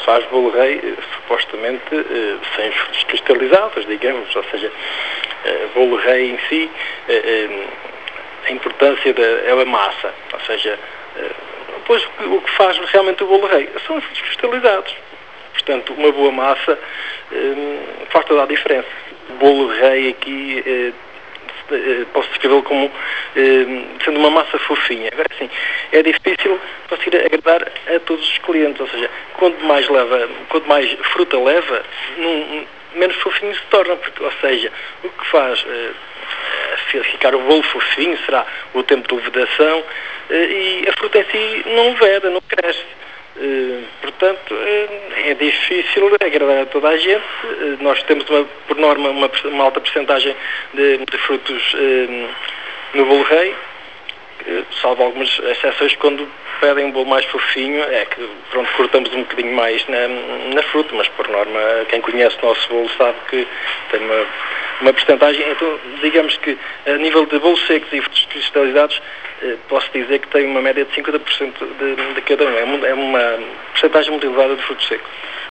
faz bolo rei, supostamente, sem os frutos cristalizados, digamos, ou seja, bolo rei em si, a importância é a massa, ou seja, depois o que faz realmente o bolo rei são os frutos cristalizados. Portanto, uma boa massa faz toda a diferença. O bolo rei aqui posso descrevê-lo como sendo uma massa fofinha. Agora, assim, é difícil conseguir agradar a todos os clientes, ou seja, quanto mais fruta leva, menos fofinho se torna, porque, ou seja, o que faz ficar o bolo fofinho será o tempo de levedação e a fruta em si não leveda, não cresce. Portanto, é difícil agradar a toda a gente. Nós temos, por norma, uma alta percentagem de frutos no bolo rei, salvo algumas exceções quando pedem um bolo mais fofinho, é que pronto, cortamos um bocadinho mais na fruta, mas por norma, quem conhece o nosso bolo sabe que tem uma percentagem. Então, digamos que a nível de bolos secos e frutos cristalizados, posso dizer que tem uma média de 50% de cada um. É uma percentagem muito elevada de frutos secos.